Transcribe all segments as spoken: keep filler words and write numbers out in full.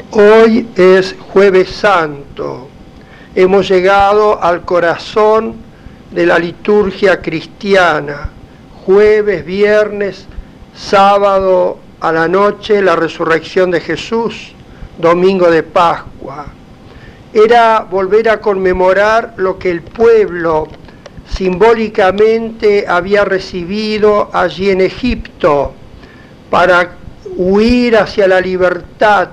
Hoy es Jueves Santo. Hemos llegado al corazón de la liturgia cristiana. Jueves, viernes, sábado a la noche, la resurrección de Jesús, domingo de Pascua. Era volver a conmemorar lo que el pueblo simbólicamente había recibido allí en Egipto para huir hacia la libertad.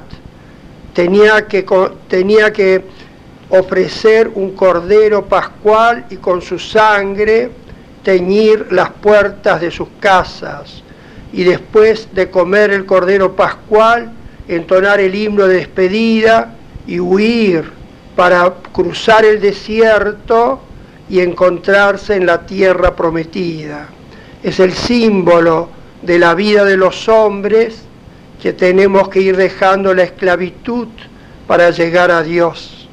Tenía que, tenía que ofrecer un cordero pascual y con su sangre teñir las puertas de sus casas. Y después de comer el cordero pascual, entonar el himno de despedida y huir para cruzar el desierto y encontrarse en la tierra prometida. Es el símbolo de la vida de los hombres, que tenemos que ir dejando la esclavitud para llegar a Dios.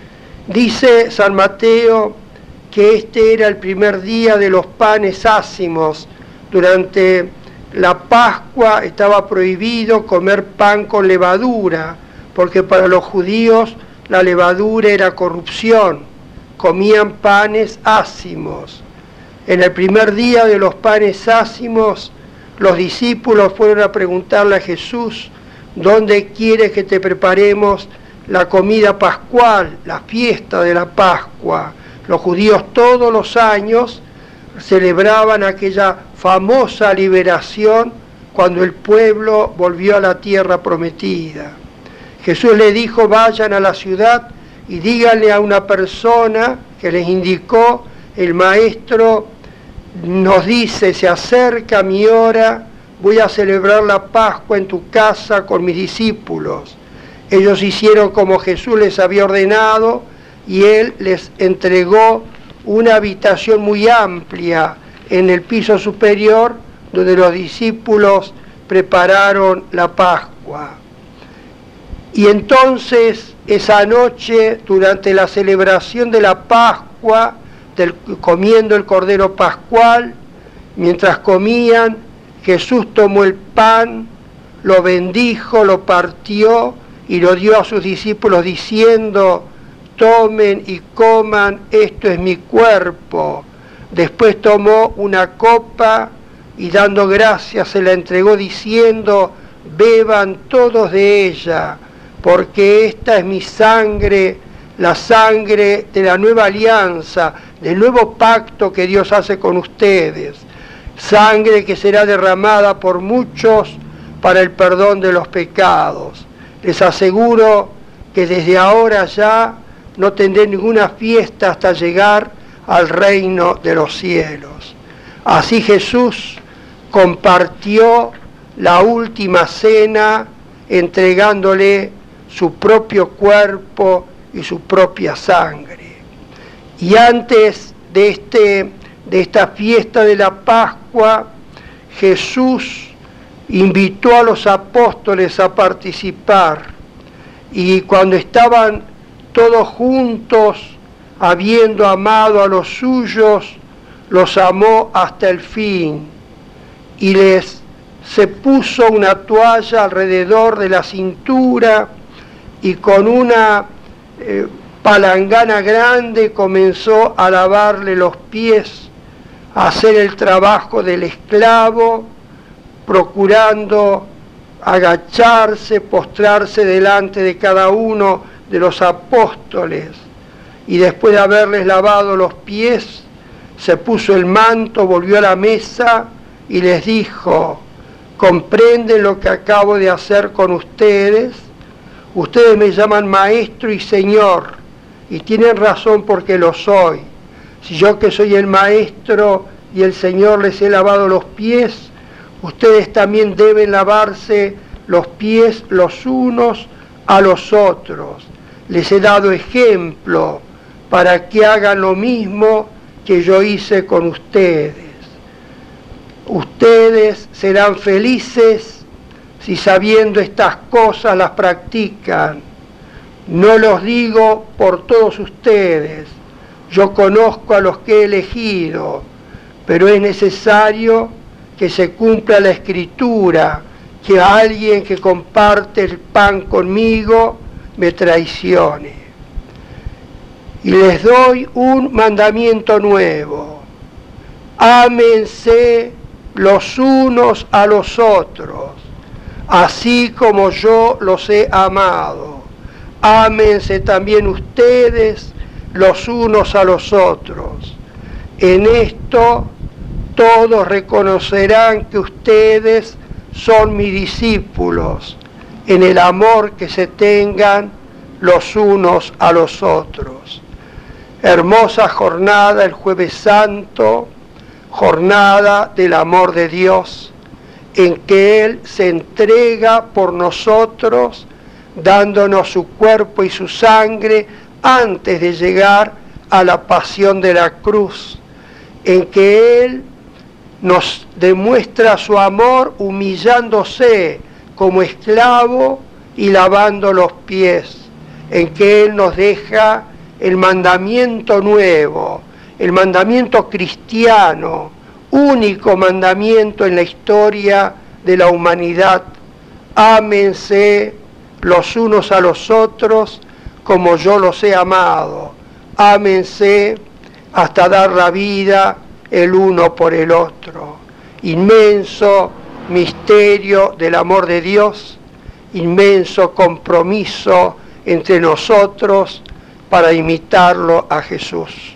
Dice San Mateo que este era el primer día de los panes ácimos. Durante la Pascua estaba prohibido comer pan con levadura, porque para los judíos la levadura era corrupción. Comían panes ácimos. En el primer día de los panes ácimos, los discípulos fueron a preguntarle a Jesús: ¿dónde quieres que te preparemos la comida pascual, la fiesta de la Pascua? Los judíos todos los años celebraban aquella famosa liberación cuando el pueblo volvió a la tierra prometida. Jesús le dijo: vayan a la ciudad y díganle a una persona que les indicó: el maestro nos dice, se acerca mi hora, voy a celebrar la Pascua en tu casa con mis discípulos. Ellos hicieron como Jesús les había ordenado y Él les entregó una habitación muy amplia en el piso superior donde los discípulos prepararon la Pascua. Y entonces esa noche, durante la celebración de la Pascua, Del, comiendo el cordero pascual, mientras comían, Jesús tomó el pan, lo bendijo, lo partió y lo dio a sus discípulos diciendo: tomen y coman, esto es mi cuerpo. Después tomó una copa y dando gracias se la entregó diciendo: beban todos de ella, porque esta es mi sangre, la sangre de la nueva alianza, del nuevo pacto que Dios hace con ustedes, sangre que será derramada por muchos para el perdón de los pecados. Les aseguro que desde ahora ya no tendré ninguna fiesta hasta llegar al reino de los cielos. Así Jesús compartió la última cena entregándole su propio cuerpo y su propia sangre. Y antes de, este, de esta fiesta de la Pascua, Jesús invitó a los apóstoles a participar. Y cuando estaban todos juntos, habiendo amado a los suyos, los amó hasta el fin. Y les se puso una toalla alrededor de la cintura y con una eh, palangana grande comenzó a lavarle los pies, a hacer el trabajo del esclavo, procurando agacharse, postrarse delante de cada uno de los apóstoles. Y después de haberles lavado los pies, se puso el manto, volvió a la mesa y les dijo: ¿comprenden lo que acabo de hacer con ustedes? Ustedes me llaman maestro y señor, y tienen razón porque lo soy. Si yo, que soy el maestro y el Señor, les he lavado los pies, ustedes también deben lavarse los pies los unos a los otros. Les he dado ejemplo para que hagan lo mismo que yo hice con ustedes. Ustedes serán felices si sabiendo estas cosas las practican. No los digo por todos ustedes, yo conozco a los que he elegido, pero es necesario que se cumpla la Escritura, que alguien que comparte el pan conmigo me traicione. Y les doy un mandamiento nuevo: ámense los unos a los otros, así como yo los he amado. Ámense también ustedes los unos a los otros. En esto todos reconocerán que ustedes son mis discípulos, en el amor que se tengan los unos a los otros. Hermosa jornada el Jueves Santo, jornada del amor de Dios, en que Él se entrega por nosotros, dándonos su cuerpo y su sangre antes de llegar a la pasión de la cruz, en que Él nos demuestra su amor humillándose como esclavo y lavando los pies, en que Él nos deja el mandamiento nuevo, el mandamiento cristiano, único mandamiento en la historia de la humanidad: ámense los unos a los otros como yo los he amado, ámense hasta dar la vida el uno por el otro. Inmenso misterio del amor de Dios, inmenso compromiso entre nosotros para imitarlo a Jesús.